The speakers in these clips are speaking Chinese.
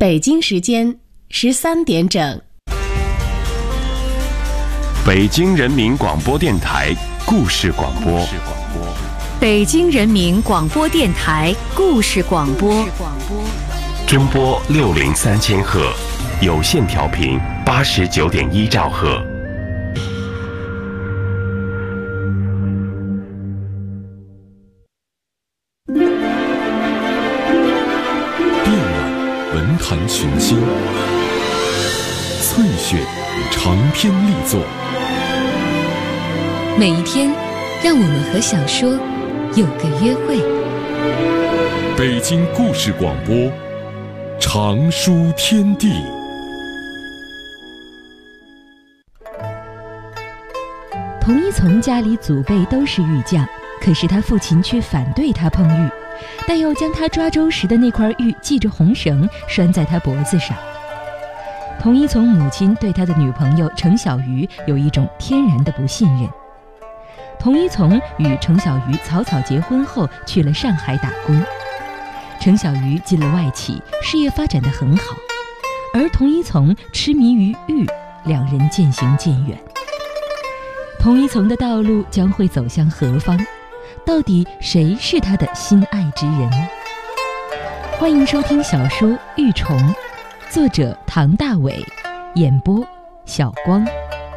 北京时间13点整。 北京人民广播电台故事广播。 北京人民广播电台故事广播。 中波603赫，有线调频89.1兆赫。 遍览文坛群星，翠选长篇力作。 每一天，让我们和小说有个约会。 北京故事广播，长书天地。 童一从家里祖辈都是玉匠，可是他父亲却反对他碰玉，但又将他抓周时的那块玉系着红绳拴在他脖子上。童一从母亲对他的女朋友程小鱼有一种天然的不信任。童一从与程小鱼草草结婚后去了上海打工，程小鱼进了外企，事业发展得很好，而童一从痴迷于玉，两人渐行渐远。童一从的道路将会走向何方？到底谁是他的心爱之人？欢迎收听小说《玉虫》，作者唐大伟，演播小光。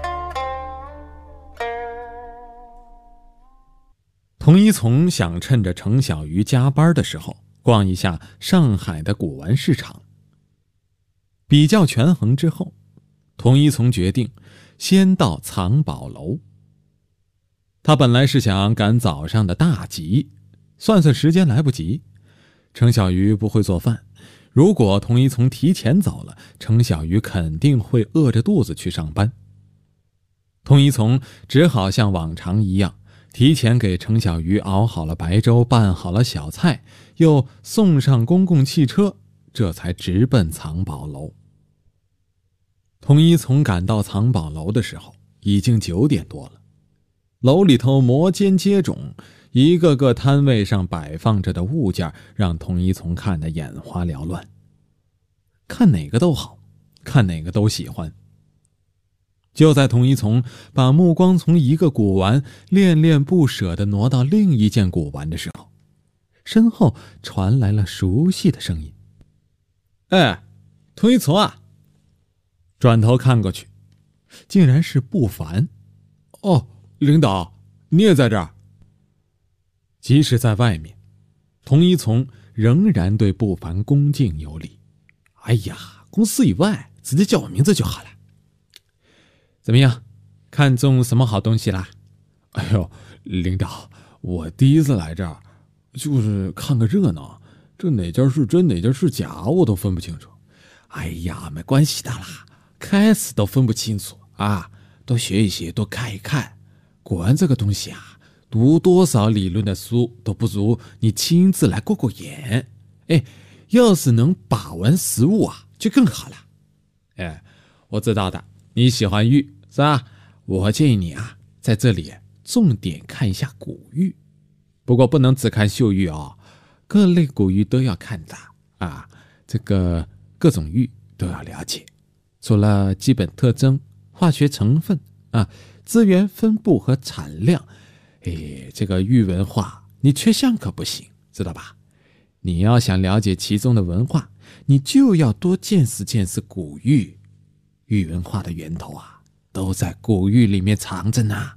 童一从想趁着程小鱼加班的时候逛一下上海的古玩市场。比较权衡之后，童一从决定先到藏宝楼。他本来是想赶早上的大集，算算时间来不及。程小鱼不会做饭，如果童一从提前走了，程小鱼肯定会饿着肚子去上班。童一从只好像往常一样，提前给程小鱼熬好了白粥，拌好了小菜，又送上公共汽车，这才直奔藏宝楼。童一从赶到藏宝楼的时候，已经9点多了。楼里头摩肩接踵，一个个摊位上摆放着的物件让童一从看得眼花缭乱，看哪个都好，看哪个都喜欢。就在童一从把目光从一个古玩恋恋不舍地挪到另一件古玩的时候，身后传来了熟悉的声音：“哎，童一从啊！”转头看过去，竟然是不凡。“哦，领导，你也在这儿？”即使在外面，童一从仍然对不凡恭敬有礼。“哎呀，公司以外直接叫我名字就好了。怎么样，看中什么好东西啦？”“哎呦，领导，我第一次来这儿，就是看个热闹，这哪件是真哪件是假我都分不清楚。”“哎呀，没关系的啦，开始都分不清楚啊，多学一学，多看一看。古玩这个东西啊，读多少理论的书都不如你亲自来过过眼。哎，要是能把玩实物啊，就更好了。哎，我知道的，你喜欢玉是吧？我建议你啊，在这里重点看一下古玉，不过不能只看秀玉哦，各类古玉都要看的啊，这个各种玉都要了解。除了基本特征、化学成分啊、资源分布和产量，这个玉文化你缺项可不行，知道吧？你要想了解其中的文化，你就要多见识见识古玉。玉文化的源头啊，都在古玉里面藏着呢。”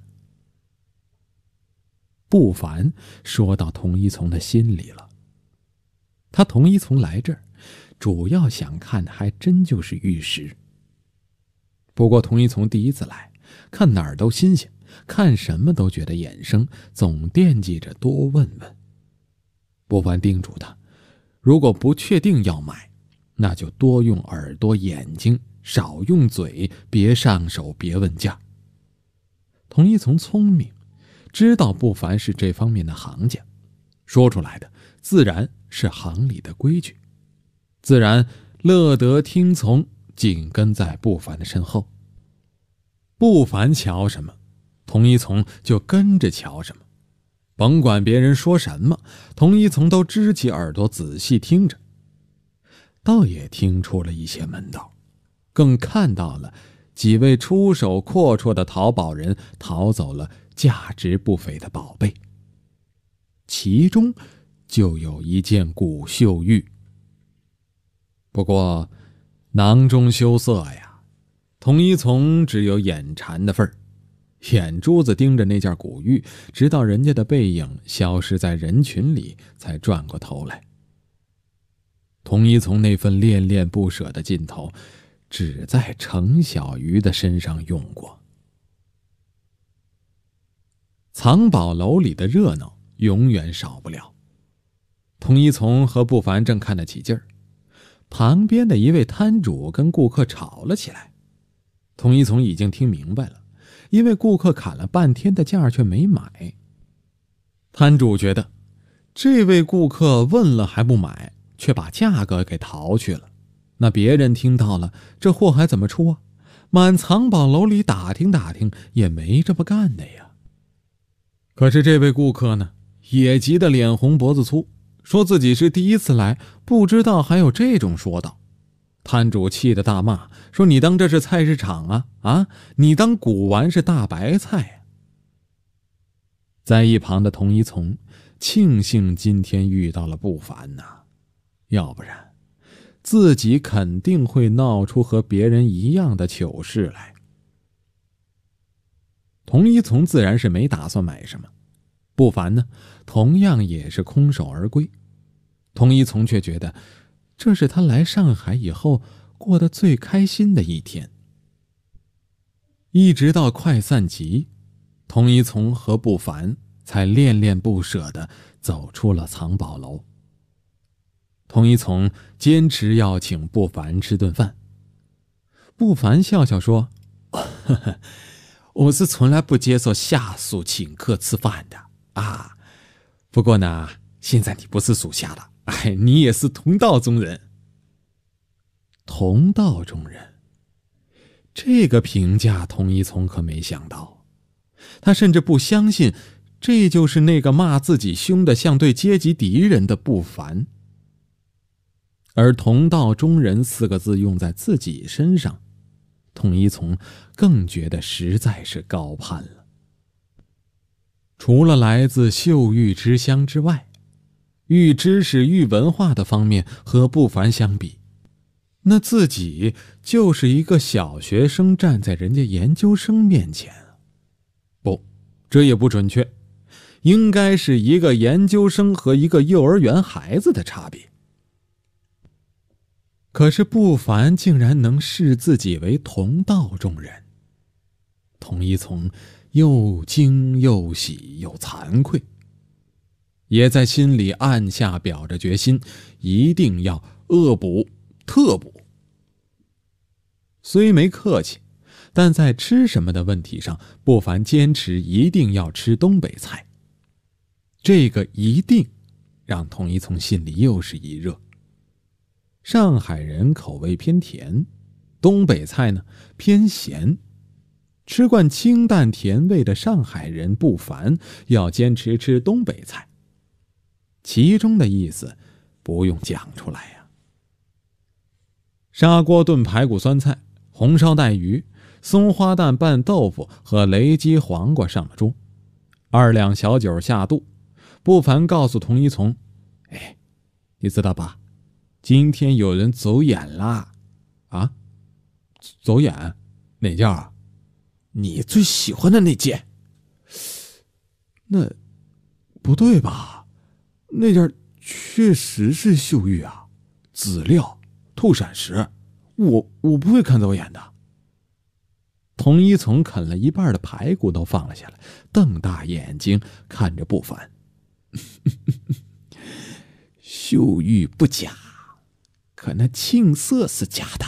不凡说到童一从的心里了。他童一从来这儿，主要想看的还真就是玉石。不过童一从第一次来，看哪儿都新鲜，看什么都觉得眼生，总惦记着多问问。不凡叮嘱他，如果不确定要买，那就多用耳朵眼睛，少用嘴，别上手，别问价。童一从聪明，知道不凡是这方面的行家，说出来的自然是行里的规矩，自然乐得听从，紧跟在不凡的身后。不凡瞧什么，童一从就跟着瞧什么，甭管别人说什么，童一从都支起耳朵仔细听着。 倒也听出了一些门道，更看到了几位出手阔绰的淘宝人逃走了价值不菲的宝贝，其中就有一件古绣玉。不过囊中羞涩呀，童一从只有眼馋的份儿，眼珠子盯着那件古玉，直到人家的背影消失在人群里，才转过头来。童一从那份恋恋不舍的劲头，只在程小鱼的身上用过。藏宝楼里的热闹永远少不了。童一从和不凡正看得起劲儿，旁边的一位摊主跟顾客吵了起来。童一从已经听明白了，因为顾客砍了半天的价却没买。摊主觉得这位顾客问了还不买，却把价格给逃去了，那别人听到了，这货还怎么出啊？满藏宝楼里打听打听，也没这么干的呀。可是这位顾客呢，也急得脸红脖子粗，说自己是第一次来，不知道还有这种说道。摊主气得大骂，说你当这是菜市场啊？你当古玩是大白菜啊？在一旁的童一从庆幸今天遇到了不凡呐，要不然自己肯定会闹出和别人一样的糗事来。童一从自然是没打算买什么，不凡呢，同样也是空手而归。童一从却觉得这是他来上海以后过得最开心的一天。一直到快散集，童一从和不凡才恋恋不舍地走出了藏宝楼。童一从坚持要请不凡吃顿饭。不凡笑笑说，呵呵，我是从来不接受下属请客吃饭的啊。不过呢，现在你不是属下了，你也是同道中人。同道中人，这个评价童一从可没想到，他甚至不相信这就是那个骂自己凶的像对阶级敌人的不凡。而同道中人4个字用在自己身上，童一从更觉得实在是高攀了。除了来自绣玉之乡之外，玉知识玉文化的方面和不凡相比，那自己就是一个小学生站在人家研究生面前。不，这也不准确，应该是一个研究生和一个幼儿园孩子的差别。可是不凡竟然能视自己为同道中人，童一从又惊又喜又惭愧，也在心里暗下表着决心，一定要恶补特补。虽没客气，但在吃什么的问题上，不凡坚持一定要吃东北菜。这个一定让童一从心里又是一热。上海人口味偏甜，东北菜呢偏咸。吃惯清淡甜味的上海人不凡要坚持吃东北菜，其中的意思不用讲出来呀。砂锅炖排骨酸菜、红烧带鱼、松花蛋拌豆腐和雷鸡黄瓜上了桌，2两小酒下肚。不凡告诉童一从，你知道吧，今天有人走眼啦。啊？走眼？哪件啊？你最喜欢的那件。那不对吧？那件确实是绣玉啊，籽料、透闪石，我不会看走眼的。童一从啃了一半的排骨都放了下来，瞪大眼睛看着不凡。绣玉不假，可那沁色是假的。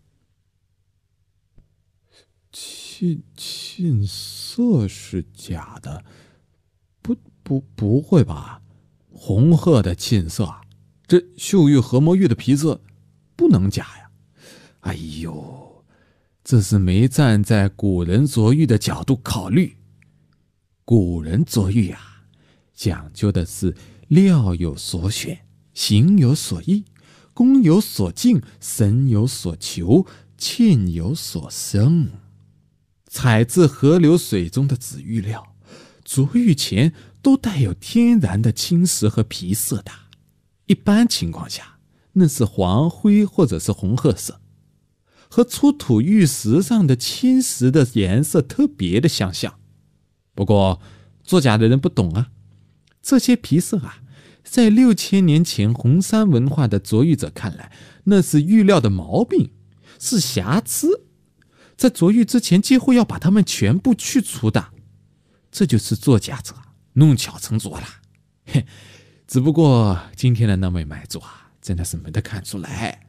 沁色是假的？不会吧？红褐的沁色，这绣玉和磨玉的皮色不能假呀。哎呦，这是没站在古人琢玉的角度考虑。古人琢玉啊，讲究的是料有所选，形有所异， 公有所敬，神有所求，罄有所生。采自河流水中的紫玉料，琢玉前都带有天然的青石和皮色的，一般情况下那是黄灰或者是红褐色，和出土玉石上的青石的颜色特别的相像。不过作假的人不懂啊，这些皮色啊，在6000年前红山文化的琢玉者看来，那是玉料的毛病，是瑕疵，在琢玉之前几乎要把它们全部去除的。这就是作假者弄巧成拙了。只不过今天的那位买主啊，真的是没得看出来。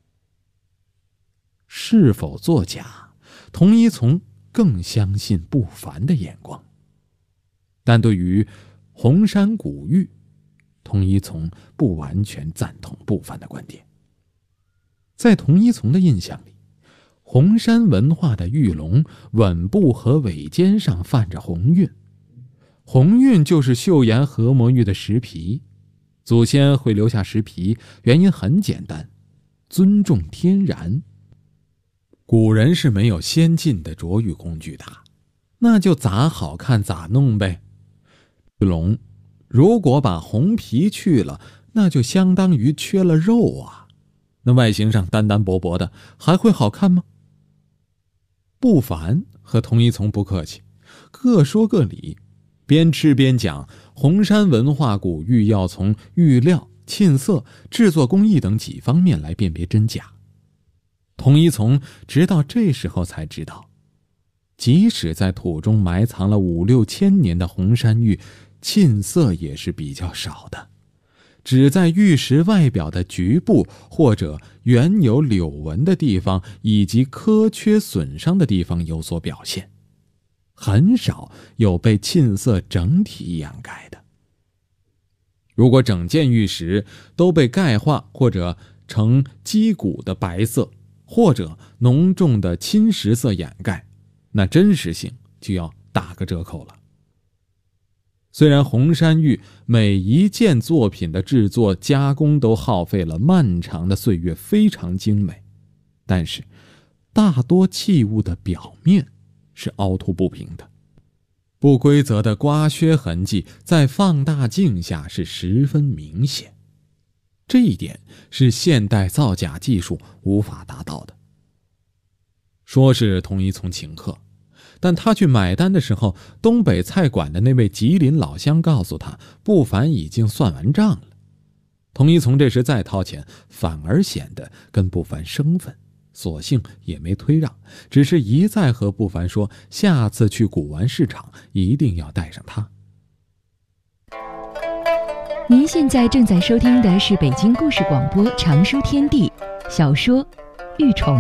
是否作假，童一从更相信不凡的眼光。但对于红山古玉，童一从不完全赞同不凡的观点。在童一从的印象里，红山文化的玉龙吻部和尾尖上泛着红晕，红晕就是岫岩合魔玉的石皮。祖先会留下石皮，原因很简单，尊重天然。古人是没有先进的琢玉工具的，那就咋好看咋弄呗。玉龙如果把红皮去了，那就相当于缺了肉啊，那外形上单单薄薄的，还会好看吗？不凡和童一从不客气，各说各理，边吃边讲红山文化古玉要从玉料、沁色、制作工艺等几方面来辨别真假。童一从直到这时候才知道，即使在土中埋藏了5、6千年的红山玉，沁色也是比较少的，只在玉石外表的局部或者原有柳纹的地方以及磕缺损伤的地方有所表现，很少有被沁色整体掩盖的。如果整件玉石都被钙化或者呈肌骨的白色或者浓重的侵蚀色掩盖，那真实性就要打个折扣了。虽然红山玉每一件作品的制作加工都耗费了漫长的岁月，非常精美，但是大多器物的表面是凹凸不平的，不规则的刮削痕迹在放大镜下是十分明显，这一点是现代造假技术无法达到的。说是童一从请客，但他去买单的时候，东北菜馆的那位吉林老乡告诉他，不凡已经算完账了。童一从这时再掏钱，反而显得跟不凡生分，索性也没推让，只是一再和不凡说，下次去古玩市场一定要带上他。 您现在正在收听的是北京故事广播长书天地小说《玉虫》。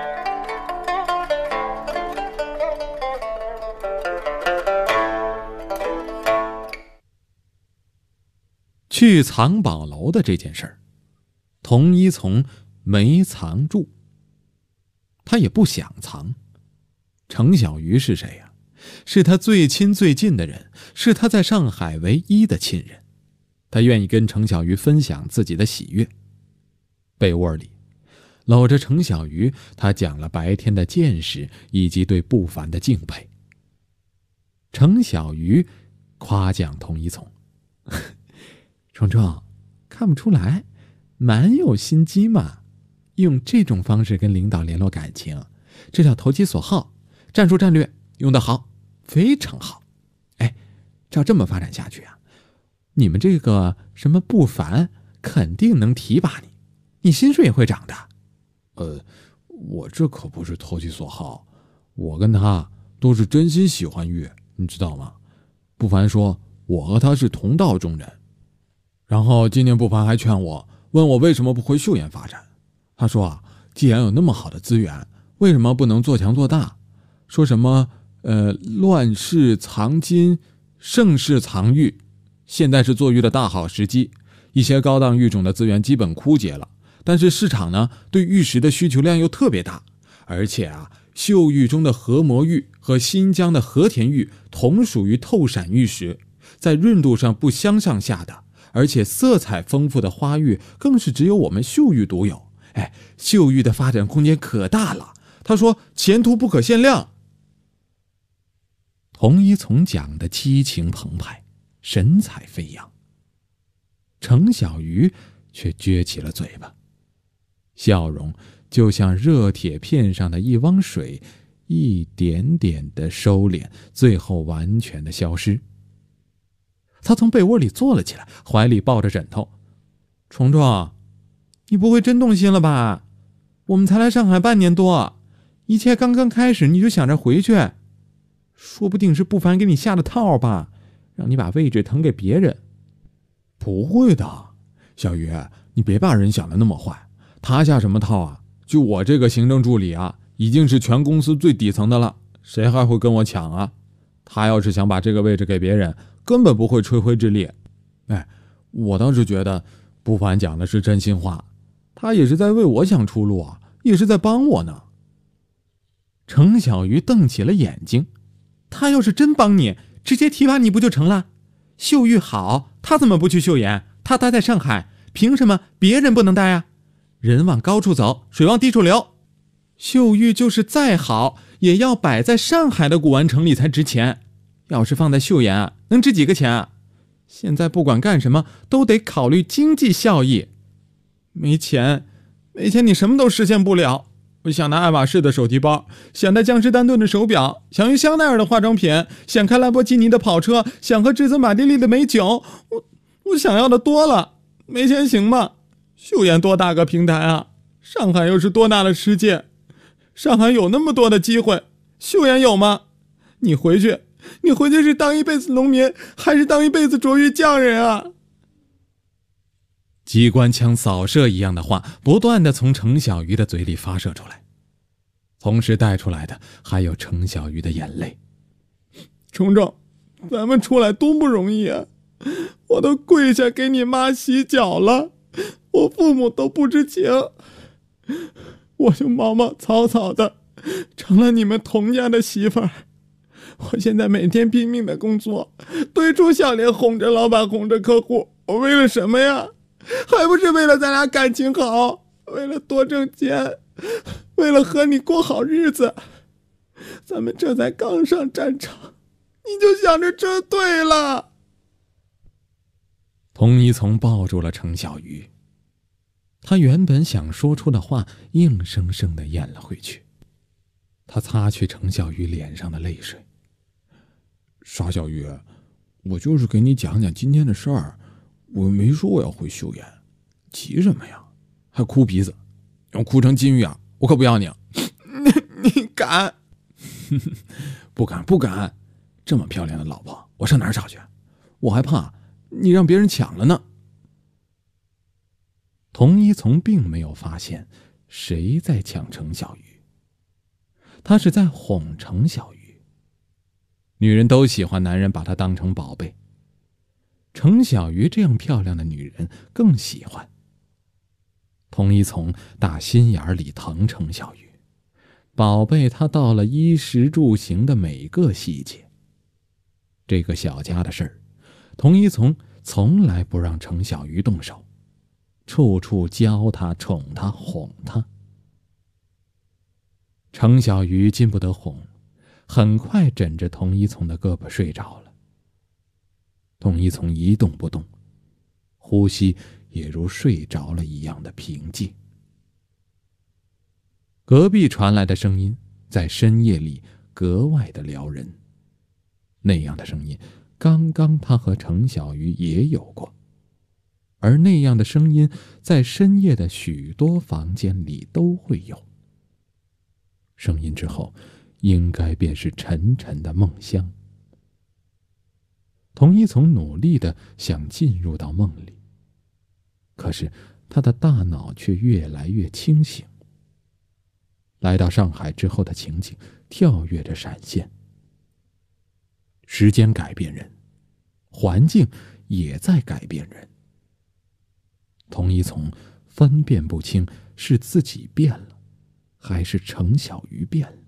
去藏宝楼的这件事儿，童一从没藏住，他也不想藏。程小鱼是谁呀？是他最亲最近的人，是他在上海唯一的亲人。他愿意跟程小鱼分享自己的喜悦。被窝里搂着程小鱼，他讲了白天的见识以及对不凡的敬佩。程小鱼夸奖童一从，虫虫，看不出来，蛮有心机嘛，用这种方式跟领导联络感情，这叫投其所好，战术战略用得好，非常好。哎，照这么发展下去啊，你们这个什么不凡肯定能提拔你，你薪水也会涨的。我这可不是投其所好，我跟他都是真心喜欢玉，你知道吗？不凡说我和他是同道中人。然后今年不凡还劝我，问我为什么不回岫岩发展。他说啊，既然有那么好的资源，为什么不能做强做大？说什么乱世藏金，盛世藏玉，现在是做玉的大好时机。一些高档玉种的资源基本枯竭了，但是市场呢对玉石的需求量又特别大，而且啊，岫玉中的合魔玉和新疆的和田玉同属于透闪玉石，在润度上不相上下的， 而且色彩丰富的花玉更是只有我们秀玉独有。秀玉的发展空间可大了，他说前途不可限量。童一从讲的激情澎湃，神采飞扬。程小鱼却撅起了嘴巴，笑容就像热铁片上的一汪水，一点点的收敛，最后完全的消失。他从被窝里坐了起来，怀里抱着枕头。虫虫，你不会真动心了吧？我们才来上海半年多，一切刚刚开始你就想着回去，说不定是不凡给你下的套吧，让你把位置腾给别人。不会的，小鱼，你别把人想的那么坏，他下什么套啊？就我这个行政助理啊，已经是全公司最底层的了，谁还会跟我抢啊？他要是想把这个位置给别人，根本不会吹灰之力。我倒是觉得不凡讲的是真心话，他也是在为我想出路啊，也是在帮我呢。程小鱼瞪起了眼睛，他要是真帮你，直接提拔你不就成了？秀玉好，他怎么不去秀妍？他待在上海，凭什么别人不能待啊？人往高处走，水往低处流。秀玉就是再好，也要摆在上海的古玩城里才值钱。要是放在秀妍啊，能值几个钱啊？现在不管干什么都得考虑经济效益。没钱你什么都实现不了。我想拿爱马仕的手提包，想戴江诗丹顿的手表，想用香奈儿的化妆品，想开兰博基尼的跑车，想喝至尊马蒂利的美酒。我想要的多了，没钱行吗？秀妍多大个平台啊，上海又是多大的世界，上海有那么多的机会，秀妍有吗？你回去是当一辈子农民，还是当一辈子卓越匠人啊？机关枪扫射一样的话不断地从程小鱼的嘴里发射出来，同时带出来的还有程小鱼的眼泪。虫虫，咱们出来多不容易啊，我都跪下给你妈洗脚了，我父母都不知情，我就毛毛草草的成了你们童家的媳妇儿。我现在每天拼命的工作，堆出笑脸，哄着老板，哄着客户，我为了什么呀？还不是为了咱俩感情好，为了多挣钱，为了和你过好日子。咱们这才刚上战场，你就想着这对了。童一从抱住了程小鱼，他原本想说出的话硬生生地咽了回去。他擦去程小鱼脸上的泪水。傻小鱼，我就是给你讲讲今天的事儿，我没说我要回秀妍，急什么呀？还哭鼻子，要哭成金鱼啊！我可不要你。你敢？不敢，这么漂亮的老婆，我上哪儿找去？我还怕你让别人抢了呢。童一从并没有发现谁在抢程小鱼，他是在哄程小鱼。女人都喜欢男人把她当成宝贝，程小鱼这样漂亮的女人更喜欢。童一从打心眼里疼程小鱼，宝贝她到了衣食住行的每个细节。这个小家的事儿，童一从来不让程小鱼动手，处处教她、宠她、哄她。程小鱼禁不得哄，很快枕着童一从的胳膊睡着了。童一从一动不动，呼吸也如睡着了一样的平静。隔壁传来的声音在深夜里格外的撩人，那样的声音刚刚他和程小鱼也有过，而那样的声音在深夜的许多房间里都会有。声音之后应该便是沉沉的梦乡。童一从努力的想进入到梦里，可是他的大脑却越来越清醒。来到上海之后的情景跳跃着闪现，时间改变人，环境也在改变人。童一从分辨不清是自己变了，还是程小鱼变了。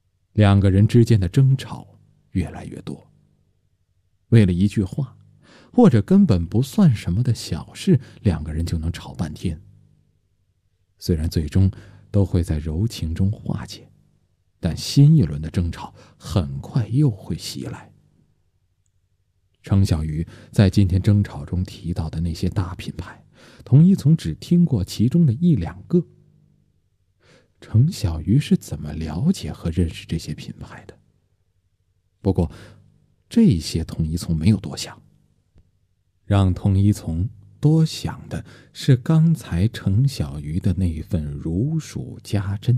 两个人之间的争吵越来越多，为了一句话， 或者根本不算什么的小事，两个人就能吵半天。虽然最终都会在柔情中化解，但新一轮的争吵很快又会袭来。程小鱼在今天争吵中提到的那些大品牌，童一从只听过其中的一两个。程小鱼是怎么了解和认识这些品牌的？不过这些童一从没有多想，让童一从多想的是刚才程小鱼的那份如数家珍。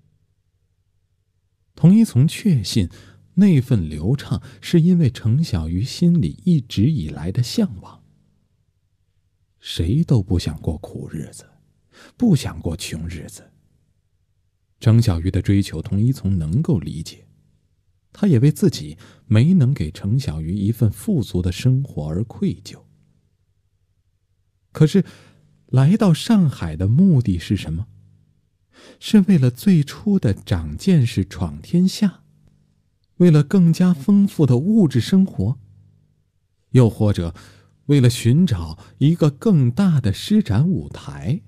童一从确信那份流畅是因为程小鱼心里一直以来的向往。谁都不想过苦日子，不想过穷日子。程小鱼的追求童一从能够理解，他也为自己没能给程小鱼一份富足的生活而愧疚。可是来到上海的目的是什么？是为了最初的长见识闯天下，为了更加丰富的物质生活，又或者为了寻找一个更大的施展舞台？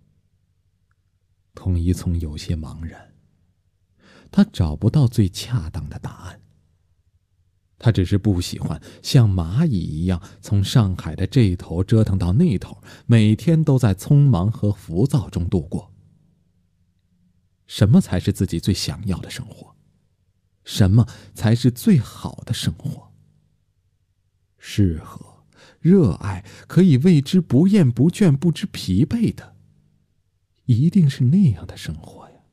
童一从有些茫然，他找不到最恰当的答案。他只是不喜欢像蚂蚁一样从上海的这头折腾到那头，每天都在匆忙和浮躁中度过。什么才是自己最想要的生活？什么才是最好的生活？适合、热爱，可以为之不厌不倦、不知疲惫的，一定是那样的生活呀。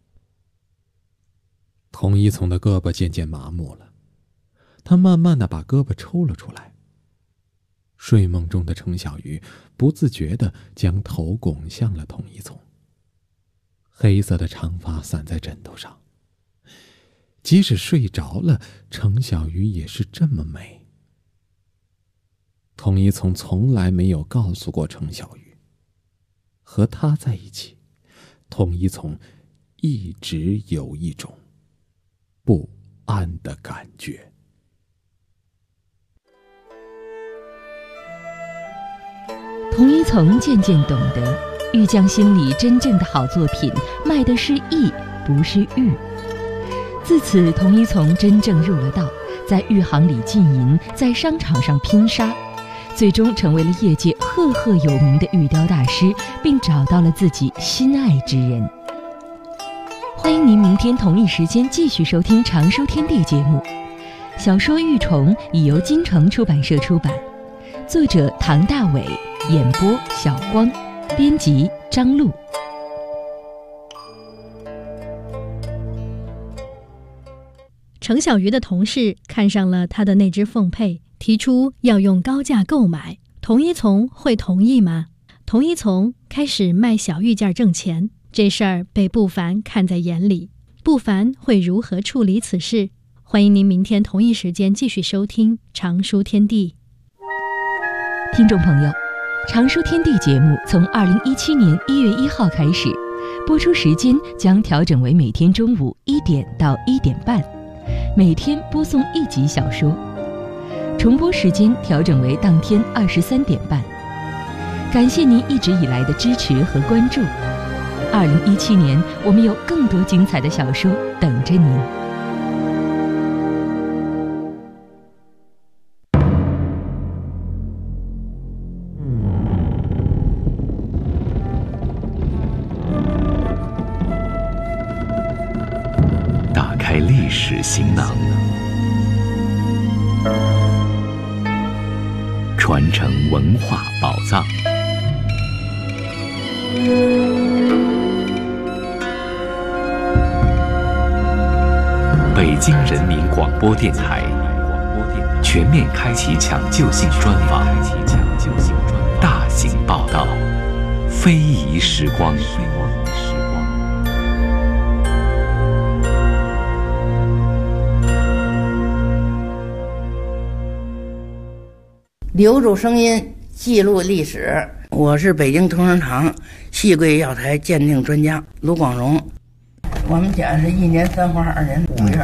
童一从的胳膊渐渐麻木了，他慢慢地把胳膊抽了出来。睡梦中的程小鱼不自觉地将头拱向了童一从，黑色的长发散在枕头上。即使睡着了，程小鱼也是这么美。童一从从来没有告诉过程小鱼，和他在一起，童一从一直有一种不安的感觉。 童一从渐渐懂得，玉匠心里真正的好作品卖的是艺，不是玉。自此，童一从真正入了道，在玉行里浸淫，在商场上拼杀，最终成为了业界赫赫有名的玉雕大师，并找到了自己心爱之人。欢迎您明天同一时间继续收听《常书天地》节目。小说《玉虫》已由金城出版社出版，作者唐大伟，演播小光，编辑张璐。 程小鱼的同事看上了他的那只凤佩，提出要用高价购买。童一从会同意吗？童一从开始卖小玉件挣钱，这事儿被不凡看在眼里。不凡会如何处理此事？欢迎您明天同一时间继续收听《常书天地》。 听众朋友，《常书天地》节目从2017年1月1号开始，播出时间将调整为每天中午1点到1点半，每天播送1集小说，重播时间调整为当天23点半。感谢您一直以来的支持和关注。2017年，我们有更多精彩的小说等着您。 打开历史行囊，传承文化宝藏。北京人民广播电台全面开启抢救性专访，大型报道，非遗时光。 留住声音，记录历史。我是北京同仁堂戏柜药材鉴定专家卢广荣。我们家是1年3花2年5月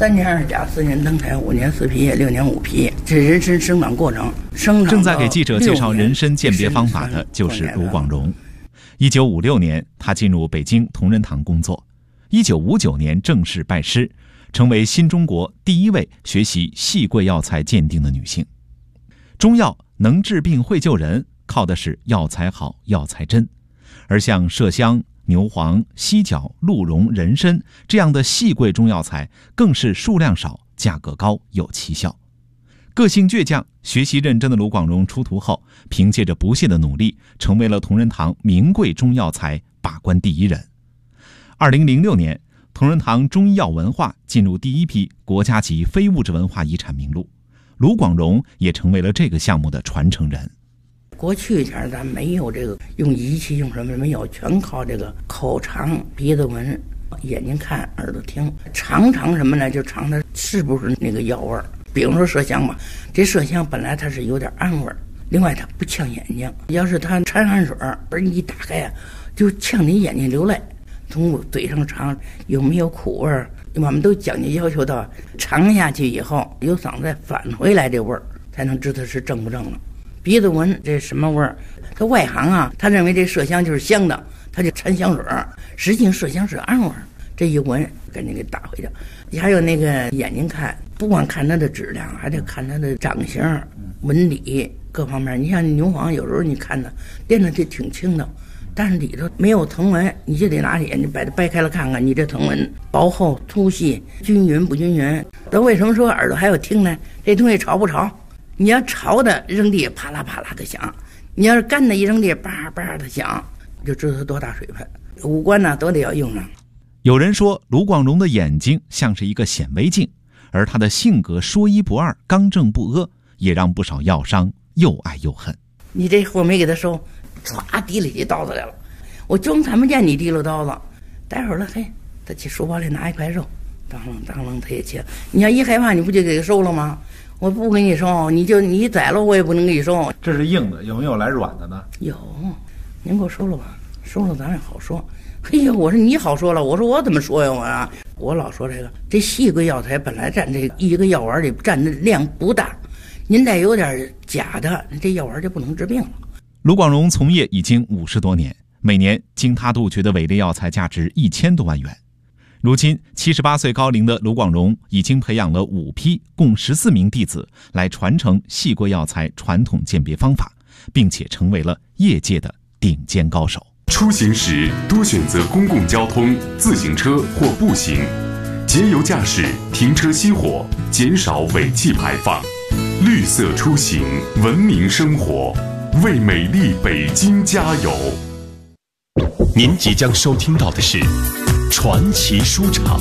3年2甲，4年登台，5年4批，6年5批，这人参生长过程。 正在给记者介绍人参鉴别方法的就是卢广荣。1956年，他进入北京同仁堂工作。1959年正式拜师，成为新中国第一位学习细桂药材鉴定的女性。中药能治病会救人，靠的是药材好、药材真。而像麝香、牛黄、犀角、鹿茸、人参这样的细桂中药材，更是数量少、价格高、有奇效。个性倔强、学习认真的卢广荣出徒后，凭借着不懈的努力，成为了同仁堂名贵中药材把关第一人。2006年，同仁堂中医药文化进入第一批国家级非物质文化遗产名录，卢广荣也成为了这个项目的传承人。 过去前咱没有这个用仪器用什么没有，全靠这个口尝、鼻子闻、眼睛看、耳朵听，尝什么呢？就尝它是不是那个药味儿。比如说麝香吧，这麝香本来它是有点暗味儿，另外它不呛眼睛。要是它掺汗水，不是你一打开啊，就呛你眼睛流泪。从嘴上尝有没有苦味儿，我们都讲究要求到尝下去以后，有嗓子再返回来这味儿，才能知道是正不正了。鼻子闻这什么味儿？他外行啊，他认为这麝香就是香的，他就掺香水，实际上麝香是暗味儿。这一闻赶紧给打回去。还有那个眼睛看，不光看它的质量，还得看它的长相、纹理各方面。你像牛黄，有时候你看它练的就挺轻的，但是里头没有藤纹，你就得拿眼睛把它掰开了看看，你这藤纹薄厚、粗细、均匀不均匀。那为什么说耳朵还有听呢？这东西潮不潮？你要潮的扔地啪啦啪啦的响，你要是干的一扔地叭叭的响，就知道它多大水分。五官呢都得要用上。 有人说卢广荣的眼睛像是一个显微镜，而他的性格说一不二、刚正不阿，也让不少药商又爱又恨。 你这货没给他收，唰提里起刀子来了，我就看不见你提溜刀子，待会儿了，嘿，他去书包里拿一块肉，当啷他也切。你要一害怕，你不就给他收了吗？我不给你收，你宰了我也不能给你收。 这是硬的，有没有来软的呢？ 有，您给我收了吧，收了咱也好说。嘿呀，我说你好说了，我说我怎么说呀我老说这细桂药材本来占这一个药丸里占的量不大，您再有点假的，这药丸就不能治病了。 卢广荣从业已经50多年，每年经他杜绝的伪劣药材价值1000多万元。如今78岁高龄的卢广荣已经培养了5批共14名弟子来传承细桂药材传统鉴别方法，并且成为了业界的顶尖高手。 出行时多选择公共交通、自行车或步行，节油驾驶，停车熄火，减少尾气排放，绿色出行，文明生活，为美丽北京加油。 您即将收听到的是传奇书场。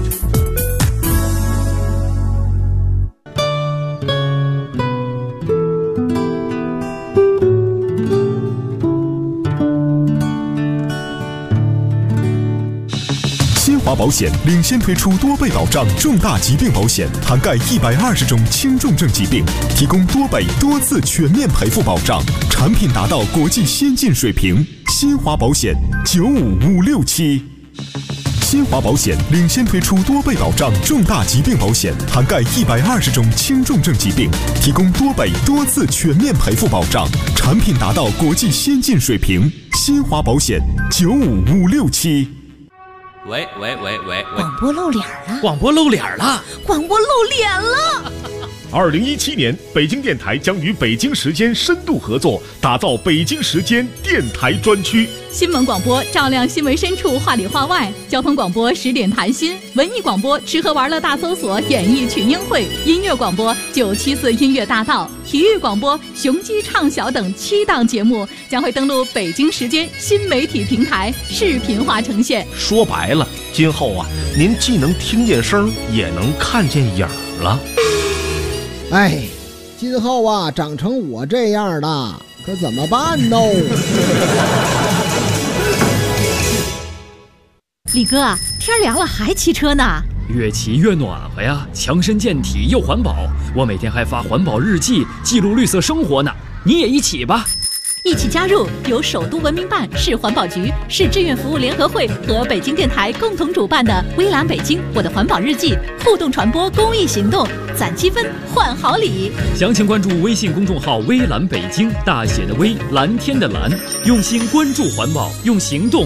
新华保险领先推出多倍保障重大疾病保险，涵盖120种轻重症疾病，提供多倍多次全面赔付保障，产品达到国际先进水平。新华保险95567。新华保险领先推出多倍保障重大疾病保险，涵盖120种轻重症疾病，提供多倍多次全面赔付保障，产品达到国际先进水平。新华保险95567。 喂， 广播露脸了！ 广播露脸了！ 广播露脸了 ！2017年，北京电台将与北京时间深度合作，打造北京时间电台专区。 新闻广播照亮新闻深处，话里话外；交通广播10点谈心；文艺广播吃喝玩乐大搜索，演艺群英会；音乐广播974音乐大道；体育广播雄鸡唱晓等7档节目将会登陆北京时间新媒体平台，视频化呈现。 说白了，今后啊，您既能听见声，也能看见影儿了。 哎，今后啊，长成我这样的，可怎么办呢？ 李哥，天凉了还骑车呢？ 越骑越暖和呀，强身健体又环保。我每天还发环保日记，记录绿色生活呢。你也一起吧。 一起加入由首都文明办、市环保局、市志愿服务联合会和北京电台共同主办的微蓝北京我的环保日记互动传播公益行动，攒积分换好礼。 详情关注微信公众号微蓝北京，大写的微，蓝天的蓝，用心关注环保，用行动